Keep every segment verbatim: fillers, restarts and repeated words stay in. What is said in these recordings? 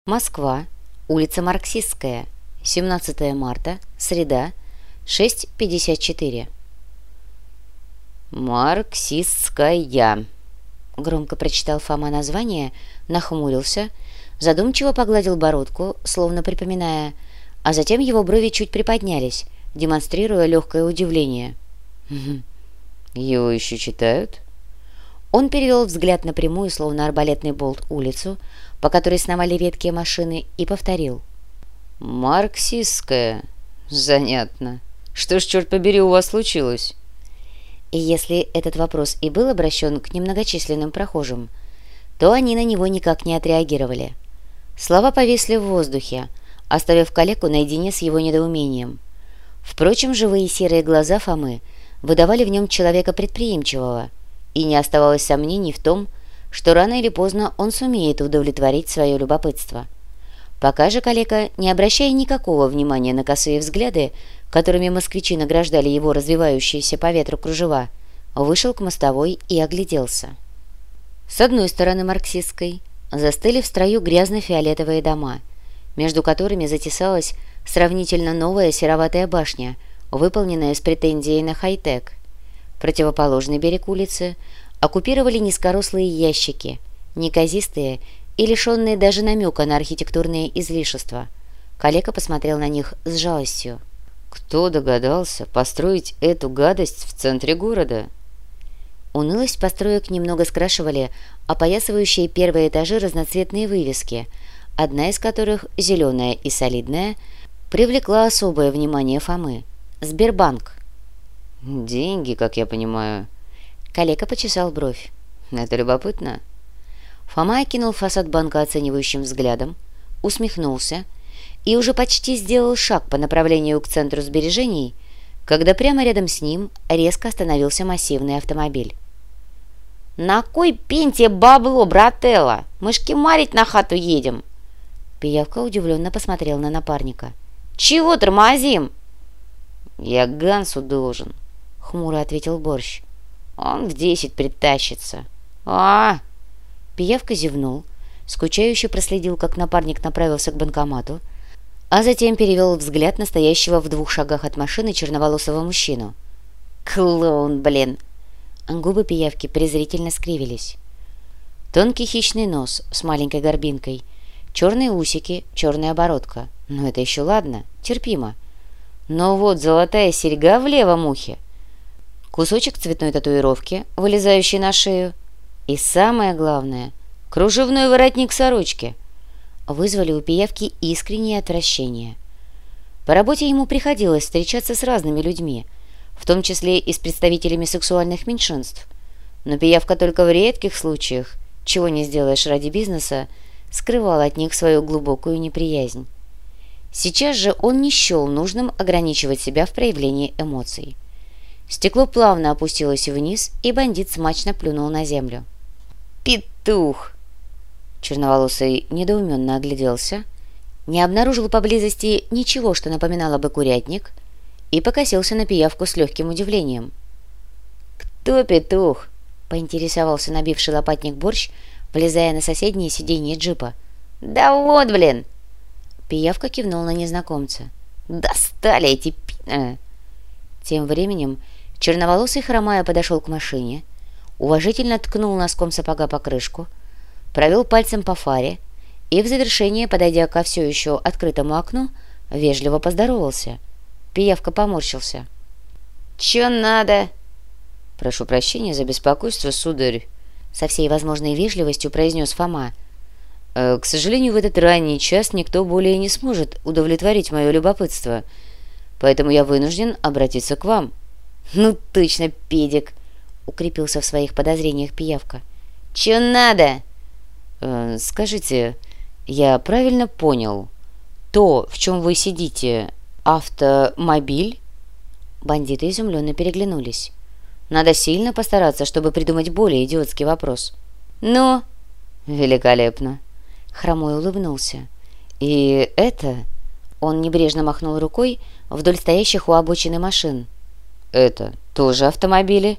Москва, улица Марксистская, семнадцатое марта, среда, шесть пятьдесят четыре. «Марксистская», — громко прочитал Фома название, нахмурился, задумчиво погладил бородку, словно припоминая, а затем его брови чуть приподнялись, демонстрируя легкое удивление. «Его еще читают?» Он перевел взгляд напрямую, словно арбалетный болт, улицу, по которой сновали редкие машины, и повторил. «Марксистская. Занятно. Что ж, черт побери, у вас случилось?» И если этот вопрос и был обращен к немногочисленным прохожим, то они на него никак не отреагировали. Слова повисли в воздухе, оставив калеку наедине с его недоумением. Впрочем, живые серые глаза Фомы выдавали в нем человека предприимчивого, и не оставалось сомнений в том, что рано или поздно он сумеет удовлетворить свое любопытство. Пока же калека, не обращая никакого внимания на косые взгляды, которыми москвичи награждали его развивающиеся по ветру кружева, вышел к мостовой и огляделся. С одной стороны Марксистской застыли в строю грязно-фиолетовые дома, между которыми затесалась сравнительно новая сероватая башня, выполненная с претензией на хай-тек. Противоположный берег улицы оккупировали низкорослые ящики, неказистые и лишенные даже намека на архитектурные излишества. Калека посмотрел на них с жалостью. «Кто догадался построить эту гадость в центре города?» Унылость построек немного скрашивали опоясывающие первые этажи разноцветные вывески, одна из которых, зеленая и солидная, привлекла особое внимание Фомы. «Сбербанк». «Деньги, как я понимаю». Калека почесал бровь. «Это любопытно». Фома окинул фасад банка оценивающим взглядом, усмехнулся и уже почти сделал шаг по направлению к центру сбережений, когда прямо рядом с ним резко остановился массивный автомобиль. «На кой пенте бабло, брателло? Мы ж кемарить на хату едем!» Пиявка удивленно посмотрел на напарника. «Чего тормозим?» «Я Гансу должен», — хмуро ответил Борщ. «Он в десять притащится». «А!» Пиявка зевнул, скучающе проследил, как напарник направился к банкомату, а затем перевел взгляд на стоящего в двух шагах от машины черноволосого мужчину. «Клоун, блин!» Губы пиявки презрительно скривились. Тонкий хищный нос с маленькой горбинкой, черные усики, черная оборотка. Ну это еще ладно, терпимо. Но вот золотая серьга в левом ухе, кусочек цветной татуировки, вылезающий на шею, и самое главное — кружевной воротник сорочки вызвали у пиявки искреннее отвращение. По работе ему приходилось встречаться с разными людьми, в том числе и с представителями сексуальных меньшинств, но пиявка только в редких случаях, чего не сделаешь ради бизнеса, скрывал от них свою глубокую неприязнь. Сейчас же он не счел нужным ограничивать себя в проявлении эмоций. Стекло плавно опустилось вниз, и бандит смачно плюнул на землю. «Петух!» Черноволосый недоуменно огляделся, не обнаружил поблизости ничего, что напоминало бы курятник, и покосился на пиявку с легким удивлением. «Кто петух?» — поинтересовался набивший лопатник Борщ, влезая на соседнее сиденье джипа. «Да вот, блин!» Пиявка кивнул на незнакомца. «Достали эти пи...» Тем временем черноволосый, хромая, подошел к машине, уважительно ткнул носком сапога по крышку, провел пальцем по фаре и в завершение, подойдя ко все еще открытому окну, вежливо поздоровался. Пиявка поморщился. «Че надо?» «Прошу прощения за беспокойство, сударь», — со всей возможной вежливостью произнес Фома. «К сожалению, в этот ранний час никто более не сможет удовлетворить мое любопытство, поэтому я вынужден обратиться к вам». «Ну точно, педик!» — укрепился в своих подозрениях пиявка. «Че надо?» э, «Скажите, я правильно понял, то, в чем вы сидите, автомобиль?» Бандиты изумленно переглянулись. Надо сильно постараться, чтобы придумать более идиотский вопрос. «Ну?» «Великолепно!» Хромой улыбнулся. «И это...» Он небрежно махнул рукой вдоль стоящих у обочины машин. «Это тоже автомобили?»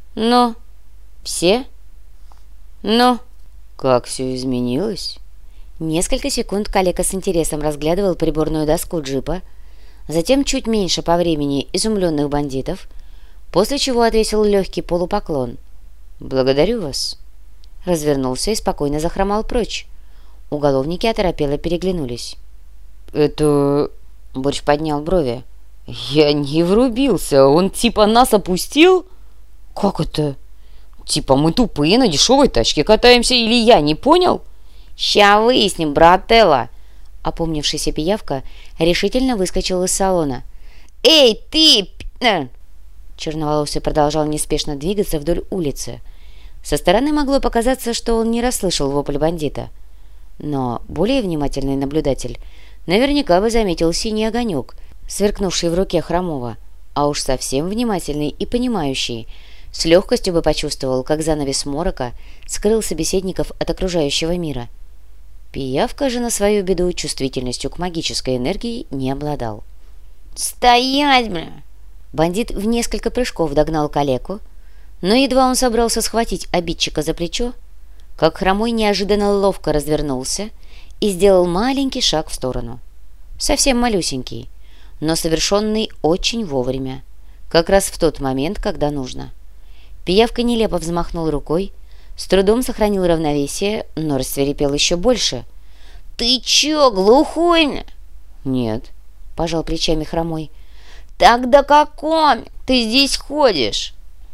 «Ну? Все?» «Ну?» «Как все изменилось?» Несколько секунд калека с интересом разглядывал приборную доску джипа, затем чуть меньше по времени изумленных бандитов, после чего отвесил легкий полупоклон. «Благодарю вас». Развернулся и спокойно захромал прочь. Уголовники оторопело переглянулись. «Это...» — Борщ поднял брови. «Я не врубился. Он типа нас опустил?» «Как это?» «Типа мы тупые на дешевой тачке катаемся, или я не понял?» «Ща выясним, брателло!» Опомнившийся пиявка решительно выскочил из салона. «Эй, ты!» Черноволосый продолжал неспешно двигаться вдоль улицы. Со стороны могло показаться, что он не расслышал вопль бандита. Но более внимательный наблюдатель наверняка бы заметил синий огонек, сверкнувший в руке Хромова, а уж совсем внимательный и понимающий с легкостью бы почувствовал, как занавес морока скрыл собеседников от окружающего мира. Пиявка же на свою беду чувствительностью к магической энергии не обладал. «Стоять, бля!» Бандит в несколько прыжков догнал калеку, но едва он собрался схватить обидчика за плечо, как Хромой неожиданно ловко развернулся и сделал маленький шаг в сторону. Совсем малюсенький, но совершенный очень вовремя, как раз в тот момент, когда нужно. Пиявка нелепо взмахнул рукой, с трудом сохранил равновесие, но рассвирепел еще больше. «Ты че, глухой?» «Нет», — пожал плечами Хромой. «Тогда каком ты здесь ходишь?»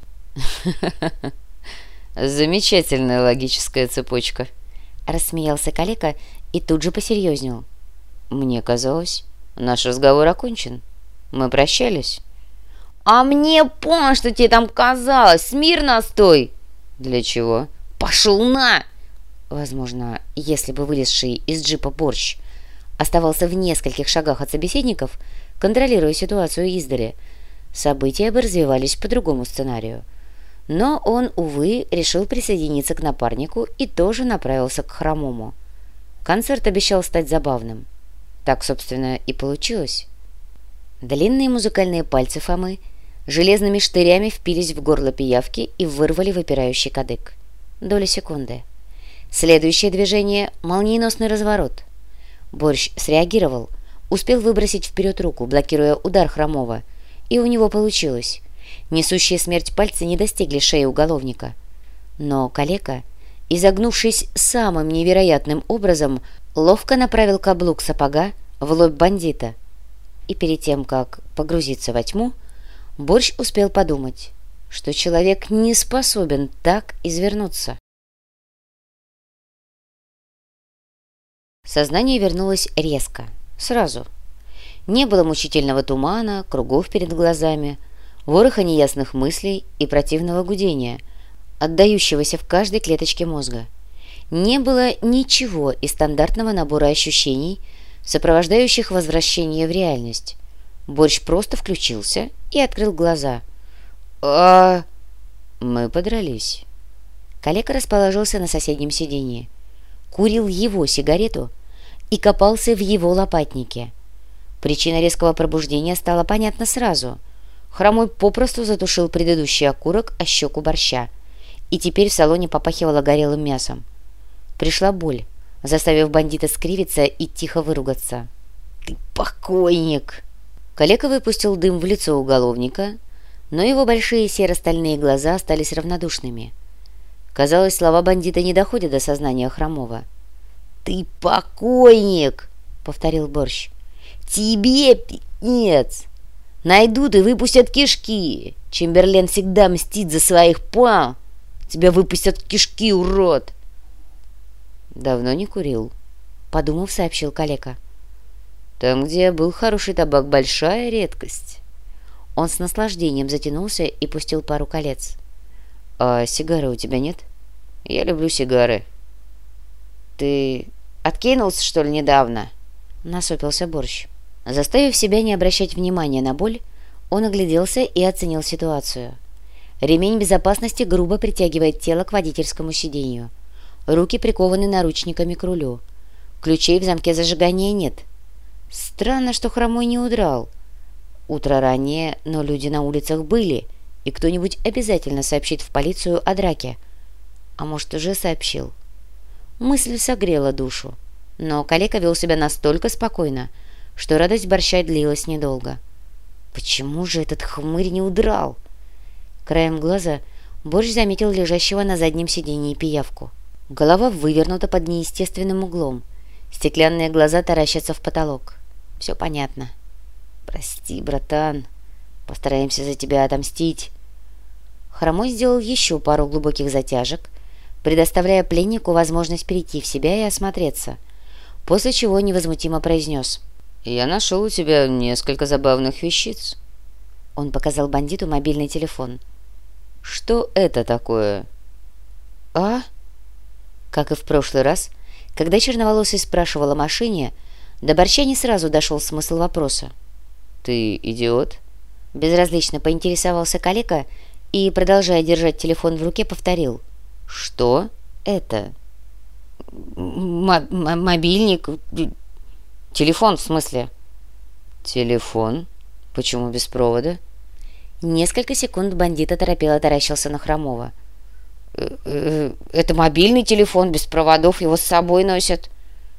«Замечательная логическая цепочка», — рассмеялся калека и тут же посерьезнел. «Мне казалось, наш разговор окончен. Мы прощались». «А мне понял, что тебе там казалось. Смирно стой!» «Для чего?» «Пошел на!» Возможно, если бы вылезший из джипа Борщ оставался в нескольких шагах от собеседников, контролируя ситуацию издали, события бы развивались по другому сценарию. Но он, увы, решил присоединиться к напарнику и тоже направился к Хромому. Концерт обещал стать забавным. Так, собственно, и получилось. Длинные музыкальные пальцы Фомы железными штырями впились в горло пиявки и вырвали выпирающий кадык. Доля секунды. Следующее движение — молниеносный разворот. Борщ среагировал, успел выбросить вперед руку, блокируя удар Хромова, и у него получилось. Несущие смерть пальцы не достигли шеи уголовника. Но калека, изогнувшись самым невероятным образом, ловко направил каблук сапога в лоб бандита. И перед тем, как погрузиться во тьму, Борщ успел подумать, что человек не способен так извернуться. Сознание вернулось резко, сразу. Не было мучительного тумана, кругов перед глазами, вороха неясных мыслей и противного гудения, отдающегося в каждой клеточке мозга. Не было ничего из стандартного набора ощущений, сопровождающих возвращение в реальность. Борщ просто включился и открыл глаза. «А...» «Мы подрались». Калека расположился на соседнем сиденье, курил его сигарету и копался в его лопатнике. Причина резкого пробуждения стала понятна сразу. Хромой попросту затушил предыдущий окурок о щеку Борща, и теперь в салоне попахивало горелым мясом. Пришла боль, заставив бандита скривиться и тихо выругаться. «Ты покойник!» Калека выпустил дым в лицо уголовника, но его большие серо-стальные глаза остались равнодушными. Казалось, слова бандита не доходят до сознания Хромова. «Ты покойник!» — повторил Борщ. «Тебе пи***ец! Найдут и выпустят кишки! Чемберлен всегда мстит за своих па! Тебя выпустят кишки, урод!» «Давно не курил», — подумав, сообщил калека. «Там, где был хороший табак, большая редкость». Он с наслаждением затянулся и пустил пару колец. «А сигары у тебя нет?» «Я люблю сигары». «Ты откинулся, что ли, недавно?» — насупился Борщ. Заставив себя не обращать внимания на боль, он огляделся и оценил ситуацию. Ремень безопасности грубо притягивает тело к водительскому сиденью. Руки прикованы наручниками к рулю. Ключей в замке зажигания нет. Странно, что Хромой не удрал. Утро раннее, но люди на улицах были, и кто-нибудь обязательно сообщит в полицию о драке. А может, уже сообщил. Мысль согрела душу. Но калека вел себя настолько спокойно, что радость борща длилась недолго. Почему же этот хмырь не удрал? Краем глаза Борщ заметил лежащего на заднем сиденье пиявку. Голова вывернута под неестественным углом. Стеклянные глаза таращатся в потолок. Все понятно. «Прости, братан. Постараемся за тебя отомстить». Хромой сделал еще пару глубоких затяжек, предоставляя пленнику возможность перейти в себя и осмотреться, после чего невозмутимо произнес: «Я нашел у тебя несколько забавных вещиц». Он показал бандиту мобильный телефон. «Что это такое?» «А?» Как и в прошлый раз, когда черноволосый спрашивал о машине, до Борща не сразу дошел смысл вопроса. «Ты идиот?» Безразлично поинтересовался калека и, продолжая держать телефон в руке, повторил: «Что это?» М- м- «Мобильник. Телефон, в смысле». «Телефон? Почему без провода?» Несколько секунд бандит оторопело таращился на Хромова. «Это мобильный телефон, без проводов, его с собой носят».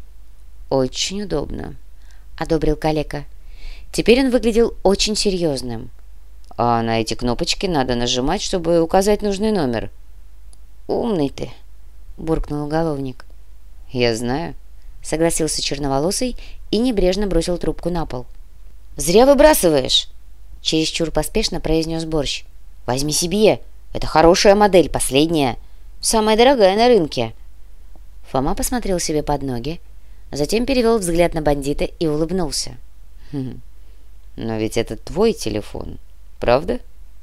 «Очень удобно», — одобрил калека. Теперь он выглядел очень серьезным. «А на эти кнопочки надо нажимать, чтобы указать нужный номер». «Умный ты», — буркнул уголовник. «Я знаю», — согласился черноволосый и небрежно бросил трубку на пол. «Зря выбрасываешь», — чересчур поспешно произнес Борщ. «Возьми себе. Это хорошая модель, последняя. Самая дорогая на рынке». Фома посмотрел себе под ноги, затем перевел взгляд на бандита и улыбнулся. «Хм, но ведь это твой телефон, правда?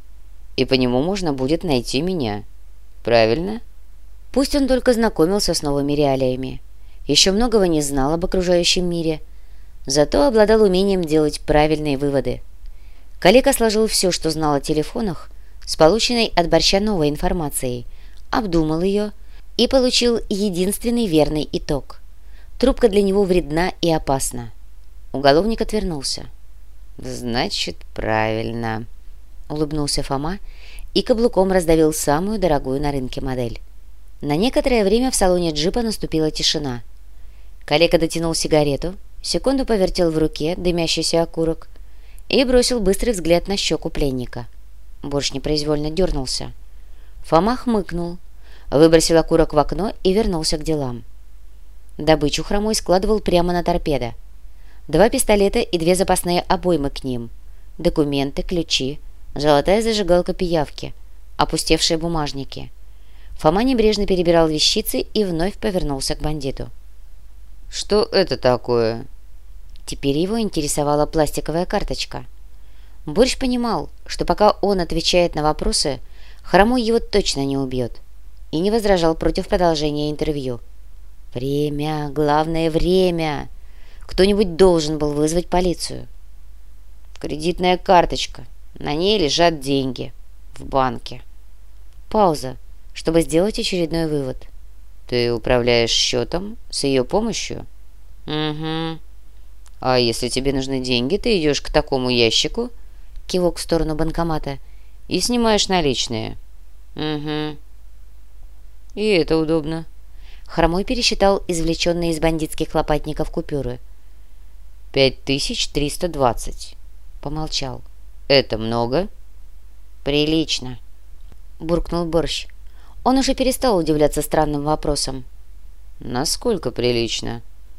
И по нему можно будет найти меня, правильно?» Пусть он только знакомился с новыми реалиями, еще многого не знал об окружающем мире, зато обладал умением делать правильные выводы. Калека сложил все, что знал о телефонах, с полученной от Борща новой информацией, обдумал ее и получил единственный верный итог. Трубка для него вредна и опасна. Уголовник отвернулся. «Значит, правильно», — улыбнулся Фома и каблуком раздавил самую дорогую на рынке модель. На некоторое время в салоне джипа наступила тишина. Калека дотянул сигарету, секунду повертел в руке дымящийся окурок и бросил быстрый взгляд на щеку пленника. Борщ непроизвольно дернулся. Фома хмыкнул, выбросил окурок в окно и вернулся к делам. Добычу Хромой складывал прямо на торпедо. Два пистолета и две запасные обоймы к ним, документы, ключи, золотая зажигалка пиявки, опустевшие бумажники. Фома небрежно перебирал вещицы и вновь повернулся к бандиту. «Что это такое?» Теперь его интересовала пластиковая карточка. Борщ понимал, что пока он отвечает на вопросы, Хромой его точно не убьет, и не возражал против продолжения интервью. «Время, главное время! Кто-нибудь должен был вызвать полицию». «Кредитная карточка. На ней лежат деньги. В банке». Пауза, чтобы сделать очередной вывод. «Ты управляешь счетом с ее помощью?» «Угу». «А если тебе нужны деньги, ты идешь к такому ящику», кивок в сторону банкомата, «и снимаешь наличные». «Угу». «И это удобно». Хромой пересчитал извлеченные из бандитских лопатников купюры. «Пять тысяч триста двадцать». Помолчал. «Это много?» «Прилично», — буркнул Борщ. Он уже перестал удивляться странным вопросам. «Насколько прилично?»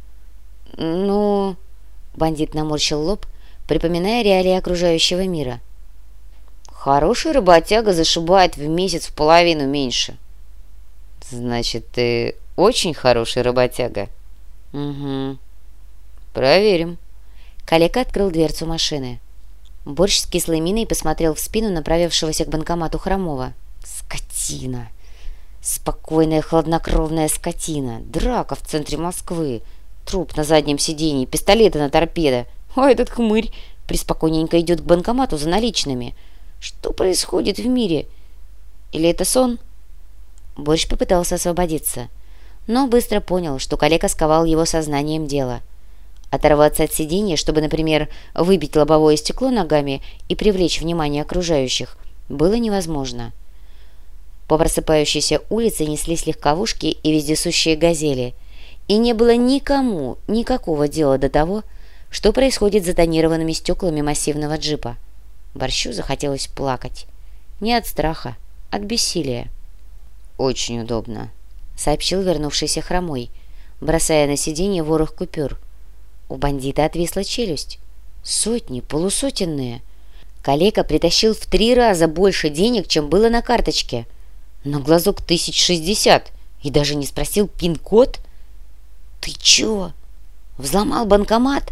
«Ну...» — бандит наморщил лоб, припоминая реалии окружающего мира. «Хороший работяга зашибает в месяц в половину меньше». «Значит, ты очень хороший работяга?» «Угу». «Проверим». Калека открыл дверцу машины. Борщ с кислой миной посмотрел в спину направившегося к банкомату Хромова. «Скотина! Спокойная, хладнокровная скотина! Драка в центре Москвы! Труп на заднем сиденье, пистолеты на торпедо! А этот хмырь преспокойненько идет к банкомату за наличными! Что происходит в мире? Или это сон?» Борщ попытался освободиться, но быстро понял, что калека сковал его сознанием дела. Оторваться от сиденья, чтобы, например, выбить лобовое стекло ногами и привлечь внимание окружающих, было невозможно. По просыпающейся улице неслись легковушки и вездесущие газели, и не было никому никакого дела до того, что происходит за тонированными стеклами массивного джипа. Борщу захотелось плакать. Не от страха, от бессилия. «Очень удобно», — сообщил вернувшийся Хромой, бросая на сиденье ворох купюр. У бандита отвисла челюсть. Сотни, полусотенные. Калека притащил в три раза больше денег, чем было на карточке. На глазок тысяч шестьдесят. И даже не спросил пин-код. «Ты чё? Взломал банкомат?»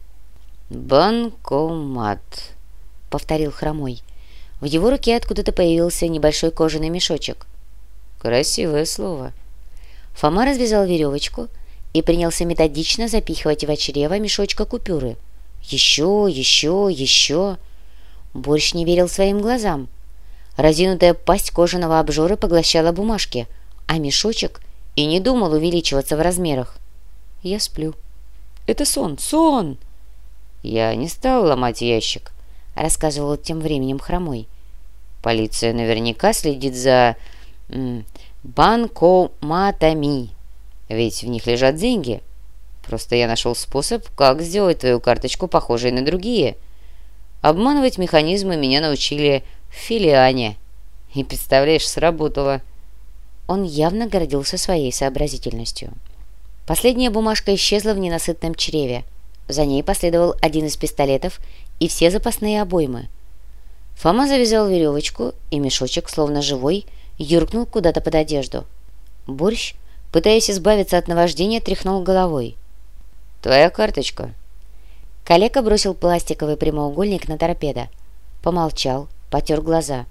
«Банкомат», — повторил Хромой. В его руке откуда-то появился небольшой кожаный мешочек. «Красивое слово». Фома развязал веревочку и принялся методично запихивать в чрево мешочка купюры. Еще, еще, еще. Борщ не верил своим глазам. Разинутая пасть кожаного обжора поглощала бумажки, а мешочек и не думал увеличиваться в размерах. «Я сплю». «Это сон, сон!» «Я не стал ломать ящик», — рассказывал тем временем Хромой. «Полиция наверняка следит за м, банкоматами, ведь в них лежат деньги. Просто я нашел способ, как сделать твою карточку похожей на другие. Обманывать механизмы меня научили в Филиане. И, представляешь, сработало». Он явно гордился своей сообразительностью. Последняя бумажка исчезла в ненасытном чреве. За ней последовал один из пистолетов и все запасные обоймы. Фома завязал веревочку, и мешочек, словно живой, юркнул куда-то под одежду. Борщ, пытаясь избавиться от наваждения, тряхнул головой. «Твоя карточка». Калека бросил пластиковый прямоугольник на торпедо. Помолчал, потер глаза.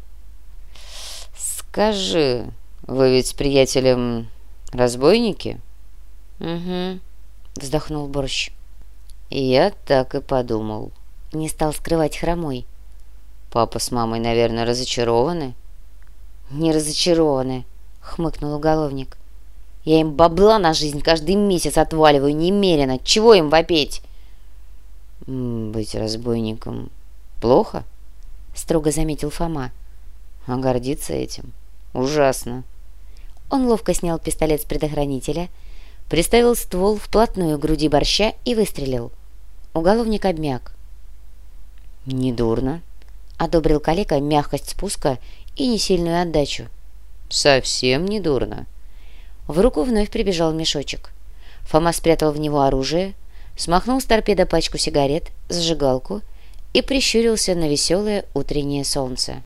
«Скажи, вы ведь с приятелем разбойники?» «Угу», — вздохнул Борщ. «Я так и подумал», — не стал скрывать Хромой. «Папа с мамой, наверное, разочарованы?» «Не разочарованы», — хмыкнул уголовник. «Я им бабла на жизнь каждый месяц отваливаю немерено. Чего им вопеть?» «Быть разбойником плохо?» — строго заметил Фома. «А гордиться этим ужасно». Он ловко снял пистолет с предохранителя, приставил ствол вплотную к груди Борща и выстрелил. Уголовник обмяк. «Недурно», — одобрил Калека мягкость спуска и несильную отдачу. «Совсем недурно». В руку вновь прибежал мешочек. Фома спрятал в него оружие, смахнул с торпеда пачку сигарет, зажигалку и прищурился на веселое утреннее солнце.